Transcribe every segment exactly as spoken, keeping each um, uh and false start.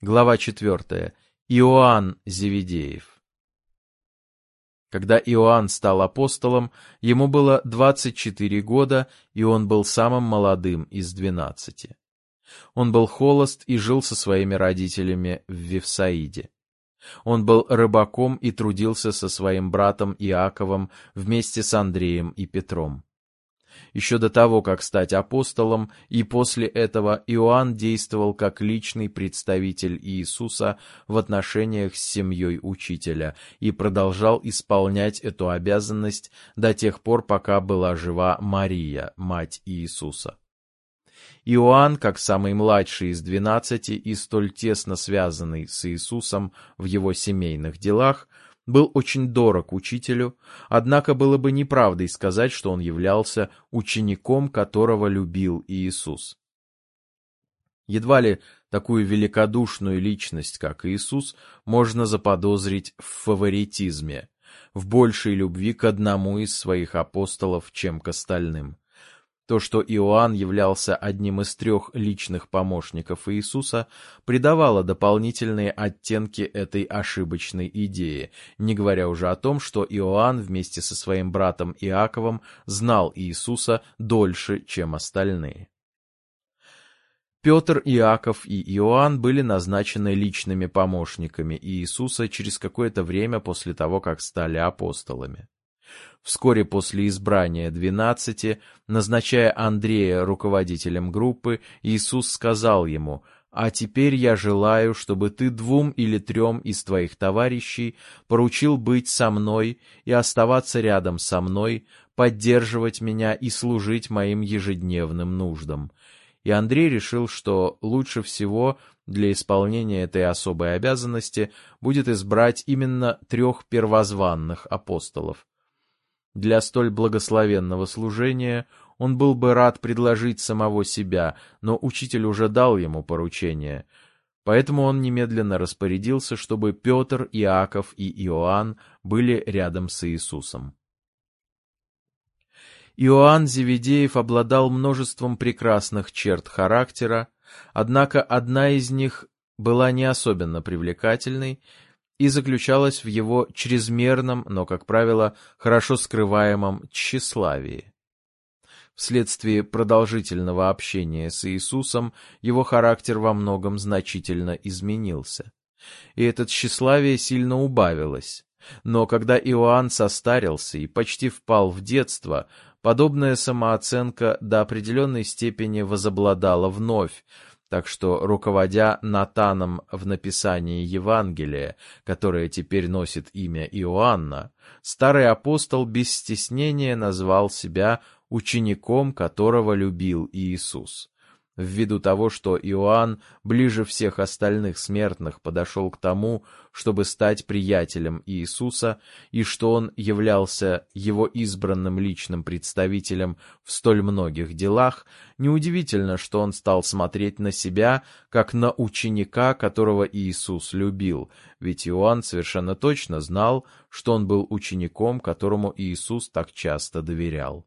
Глава четвертая. Иоанн Зеведеев. Когда Иоанн стал апостолом, ему было двадцать четыре года, и он был самым молодым из двенадцати. Он был холост и жил со своими родителями в Вифсаиде. Он был рыбаком и трудился со своим братом Иаковом вместе с Андреем и Петром. Еще до того, как стать апостолом, и после этого Иоанн действовал как личный представитель Иисуса в отношениях с семьей учителя и продолжал исполнять эту обязанность до тех пор, пока была жива Мария, мать Иисуса. Иоанн, как самый младший из двенадцати и столь тесно связанный с Иисусом в его семейных делах, был очень дорог учителю, однако было бы неправдой сказать, что он являлся учеником, которого любил Иисус. Едва ли такую великодушную личность, как Иисус, можно заподозрить в фаворитизме, в большей любви к одному из своих апостолов, чем к остальным. То, что Иоанн являлся одним из трех личных помощников Иисуса, придавало дополнительные оттенки этой ошибочной идее, не говоря уже о том, что Иоанн вместе со своим братом Иаковом знал Иисуса дольше, чем остальные. Петр, Иаков и Иоанн были назначены личными помощниками Иисуса через какое-то время после того, как стали апостолами. Вскоре после избрания двенадцати, назначая Андрея руководителем группы, Иисус сказал ему: «А теперь я желаю, чтобы ты двум или трем из твоих товарищей поручил быть со мной и оставаться рядом со мной, поддерживать меня и служить моим ежедневным нуждам». И Андрей решил, что лучше всего для исполнения этой особой обязанности будет избрать именно трех первозванных апостолов. Для столь благословенного служения он был бы рад предложить самого себя, но учитель уже дал ему поручение, поэтому он немедленно распорядился, чтобы Петр, Иаков и Иоанн были рядом с Иисусом. Иоанн Зеведеев обладал множеством прекрасных черт характера, однако одна из них была не особенно привлекательной и заключалась в его чрезмерном, но, как правило, хорошо скрываемом тщеславии. Вследствие продолжительного общения с Иисусом его характер во многом значительно изменился, и это тщеславие сильно убавилось. Но когда Иоанн состарился и почти впал в детство, подобная самооценка до определенной степени возобладала вновь, так что, руководя Натаном в написании Евангелия, которое теперь носит имя Иоанна, старый апостол без стеснения назвал себя учеником, которого любил Иисус. Ввиду того, что Иоанн ближе всех остальных смертных подошел к тому, чтобы стать приятелем Иисуса, и что он являлся его избранным личным представителем в столь многих делах, неудивительно, что он стал смотреть на себя, как на ученика, которого Иисус любил, ведь Иоанн совершенно точно знал, что он был учеником, которому Иисус так часто доверял.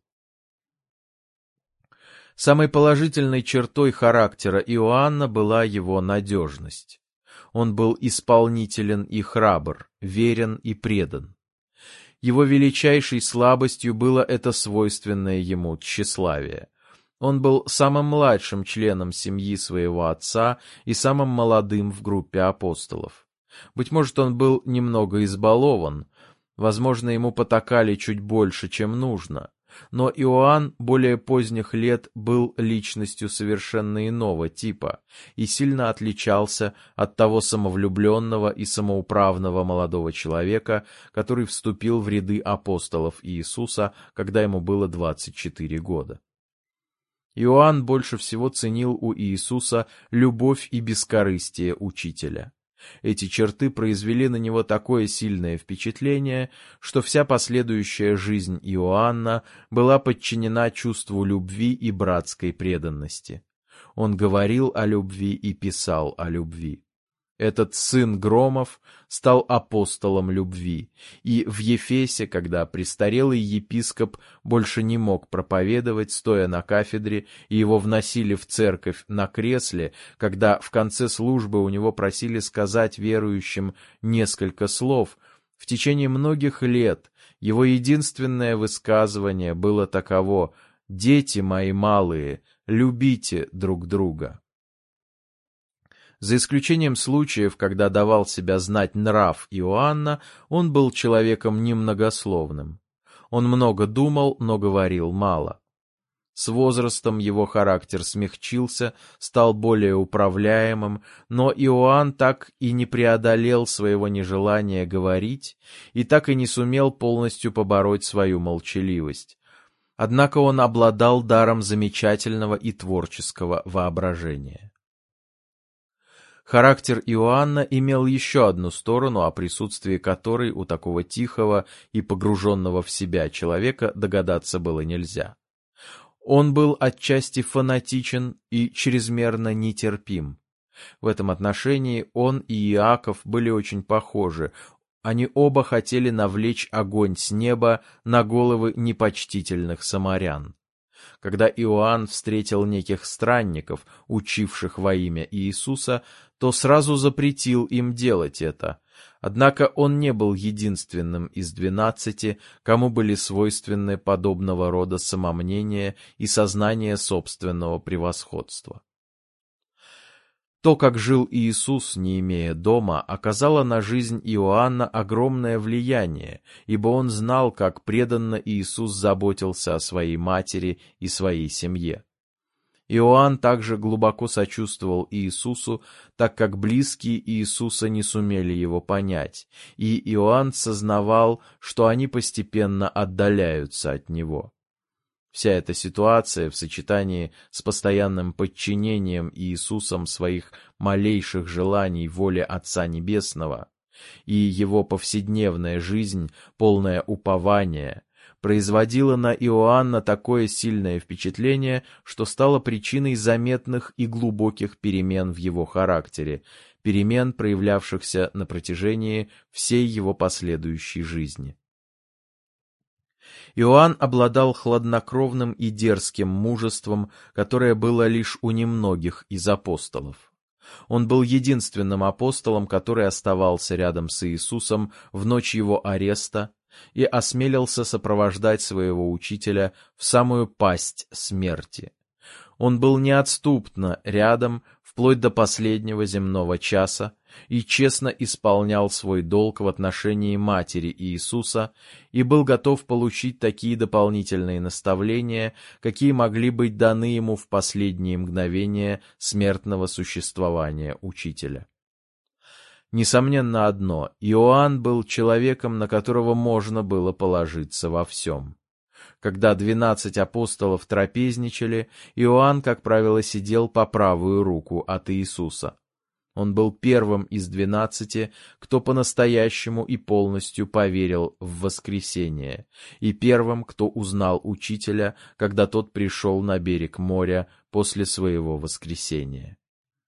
Самой положительной чертой характера Иоанна была его надежность. Он был исполнителен и храбр, верен и предан. Его величайшей слабостью было это свойственное ему тщеславие. Он был самым младшим членом семьи своего отца и самым молодым в группе апостолов. Быть может, он был немного избалован, возможно, ему потакали чуть больше, чем нужно. Но Иоанн более поздних лет был личностью совершенно иного типа и сильно отличался от того самовлюбленного и самоуправного молодого человека, который вступил в ряды апостолов Иисуса, когда ему было двадцать четыре года. Иоанн больше всего ценил у Иисуса любовь и бескорыстие учителя. Эти черты произвели на него такое сильное впечатление, что вся последующая жизнь Иоанна была подчинена чувству любви и братской преданности. Он говорил о любви и писал о любви. Этот сын громов стал апостолом любви, и в Ефесе, когда престарелый епископ больше не мог проповедовать, стоя на кафедре, и его вносили в церковь на кресле, когда в конце службы у него просили сказать верующим несколько слов, в течение многих лет его единственное высказывание было таково: «Дети мои малые, любите друг друга». За исключением случаев, когда давал себя знать нрав Иоанна, он был человеком немногословным. Он много думал, но говорил мало. С возрастом его характер смягчился, стал более управляемым, но Иоанн так и не преодолел своего нежелания говорить и так и не сумел полностью побороть свою молчаливость. Однако он обладал даром замечательного и творческого воображения. Характер Иоанна имел еще одну сторону, о присутствии которой у такого тихого и погруженного в себя человека догадаться было нельзя. Он был отчасти фанатичен и чрезмерно нетерпим. В этом отношении он и Иаков были очень похожи. Они оба хотели навлечь огонь с неба на головы непочтительных самарян. Когда Иоанн встретил неких странников, учивших во имя Иисуса, то сразу запретил им делать это. Однако он не был единственным из двенадцати, кому были свойственны подобного рода самомнение и сознание собственного превосходства. То, как жил Иисус, не имея дома, оказало на жизнь Иоанна огромное влияние, ибо он знал, как преданно Иисус заботился о своей матери и своей семье. Иоанн также глубоко сочувствовал Иисусу, так как близкие Иисуса не сумели его понять, и Иоанн сознавал, что они постепенно отдаляются от него. Вся эта ситуация в сочетании с постоянным подчинением Иисусом своих малейших желаний воле Отца Небесного и его повседневная жизнь, полная упования, производила на Иоанна такое сильное впечатление, что стало причиной заметных и глубоких перемен в его характере, перемен, проявлявшихся на протяжении всей его последующей жизни. Иоанн обладал хладнокровным и дерзким мужеством, которое было лишь у немногих из апостолов. Он был единственным апостолом, который оставался рядом с Иисусом в ночь его ареста и осмелился сопровождать своего учителя в самую пасть смерти. Он был неотступно рядом вплоть до последнего земного часа и честно исполнял свой долг в отношении матери Иисуса и был готов получить такие дополнительные наставления, какие могли быть даны ему в последние мгновения смертного существования учителя. Несомненно одно: Иоанн был человеком, на которого можно было положиться во всем. Когда двенадцать апостолов трапезничали, Иоанн, как правило, сидел по правую руку от Иисуса. Он был первым из двенадцати, кто по-настоящему и полностью поверил в воскресение, и первым, кто узнал Учителя, когда тот пришел на берег моря после своего воскресения.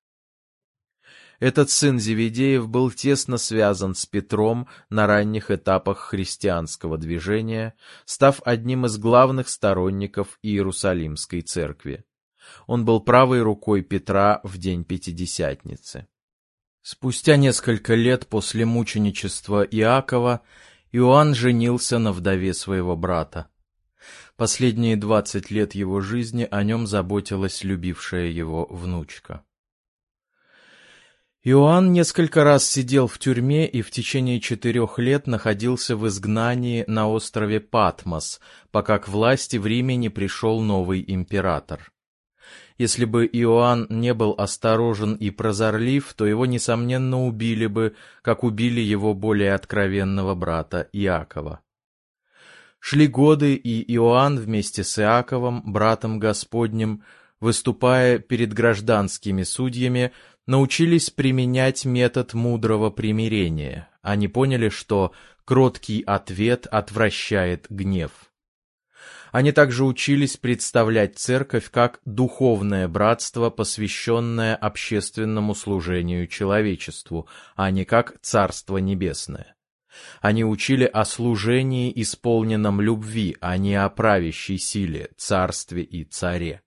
Этот сын Зеведеев был тесно связан с Петром на ранних этапах христианского движения, став одним из главных сторонников Иерусалимской церкви. Он был правой рукой Петра в день Пятидесятницы. Спустя несколько лет после мученичества Иакова Иоанн женился на вдове своего брата. Последние двадцать лет его жизни о нем заботилась любившая его внучка. Иоанн несколько раз сидел в тюрьме и в течение четырех лет находился в изгнании на острове Патмос, пока к власти в Риме не пришел новый император. Если бы Иоанн не был осторожен и прозорлив, то его, несомненно, убили бы, как убили его более откровенного брата Иакова. Шли годы, и Иоанн вместе с Иаковом, братом Господним, выступая перед гражданскими судьями, научились применять метод мудрого примирения. Они поняли, что кроткий ответ отвращает гнев. Они также учились представлять церковь как духовное братство, посвященное общественному служению человечеству, а не как Царство Небесное. Они учили о служении, исполненном любви, а не о правящей силе, царстве и царе.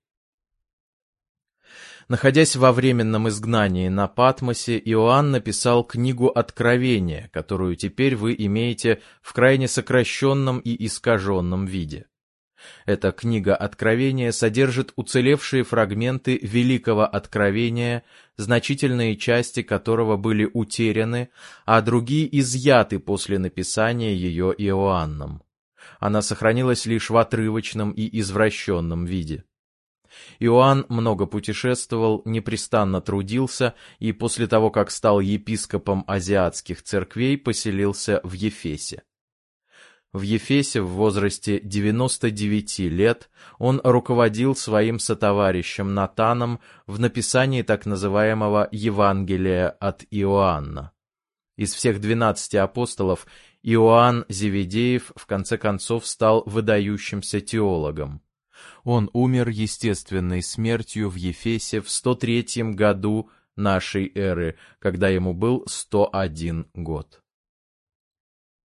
Находясь во временном изгнании на Патмосе, Иоанн написал книгу Откровения, которую теперь вы имеете в крайне сокращенном и искаженном виде. Эта книга Откровения содержит уцелевшие фрагменты Великого Откровения, значительные части которого были утеряны, а другие изъяты после написания ее Иоанном. Она сохранилась лишь в отрывочном и извращенном виде. Иоанн много путешествовал, непрестанно трудился и после того, как стал епископом азиатских церквей, поселился в Ефесе. В Ефесе в возрасте девяноста девяти лет он руководил своим сотоварищем Натаном в написании так называемого Евангелия от Иоанна. Из всех двенадцати апостолов Иоанн Зеведеев в конце концов стал выдающимся теологом. Он умер естественной смертью в Ефесе в сто третьем году нашей эры, когда ему был сто один год.